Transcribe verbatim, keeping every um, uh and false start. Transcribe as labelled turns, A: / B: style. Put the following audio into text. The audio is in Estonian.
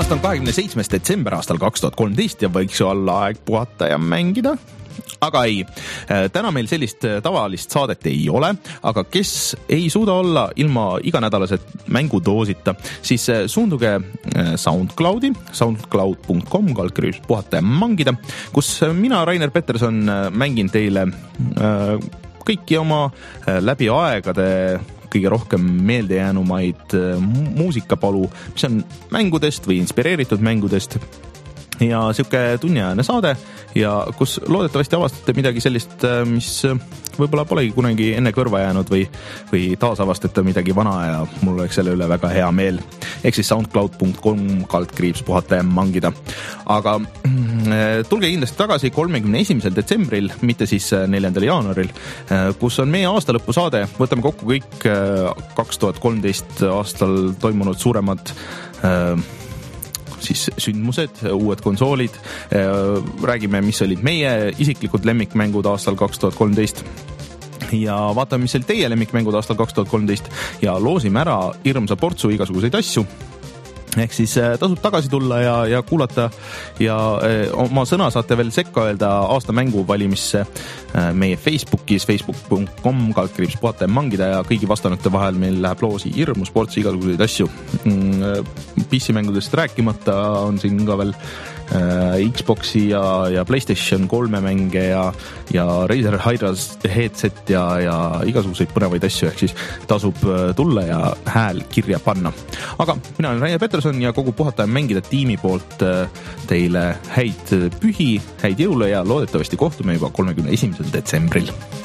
A: aasta on kahekümne seitsmes detsember aastal kaks tuhat kolmteist ja võiks ju olla aeg puhata ja mängida. Aga ei, täna meil sellist tavalist saadet ei ole, aga kes ei suuda olla ilma iganädalased mängudoosita, siis suunduge SoundCloudi, soundcloud punkt com kaldkriips puhata ja mangida, kus mina, Rainer Peterson, mängin teile kõiki oma läbi aegade kõige rohkem meeldejäänumaid muusikapalu, mis on mängudest või inspireeritud mängudest. Ja siuke tunniajane saade ja kus loodetavasti avastate midagi sellist, mis võib-olla polegi kunagi enne kõrva jäänud või, või taasavastate midagi vana ja mul oleks selle üle väga hea meel. Ehk siis soundcloud punkt com kaldkriips puhata ja mangida. Aga tulge kindlasti tagasi kolmekümne esimesel detsembril, mitte siis neljandal jaanuaril, kus on meie aastalõpu saade. Võtame kokku kõik kaks tuhat kolmteist aastal toimunud suuremad siis sündmused, uued konsoolid, räägime, mis olid meie isiklikud lemmikmängud aastal kaks tuhat kolmteist ja vaatame, mis oli teie lemmikmängud aastal kaks tuhat kolmteist ja loosime ära hirmsa portsu igasuguseid asju. Ehk siis tasub tagasi tulla ja, ja kuulata ja oma sõna saate veel sekka öelda aasta mängu valimisse meie Facebookis, facebook punkt com kaldkriips puhata ja mangida ja kõigi vastanute vahel meil läheb loosi hirmus ports igasuguseid asju. P C-mängudest rääkimata on siin ka veel Xboxi ja, ja PlayStation kolme mänge ja, ja Razer Hydras headset ja, ja igasuguseid põnevaid asju, ehk siis tasub tulla ja hääl kirja panna. Aga mina olen Rainer Peterson ja kogu puhata ja mängida tiimi poolt teile häid pühi, häid jõule ja loodetavasti kohtume juba kolmekümne esimesel detsembril.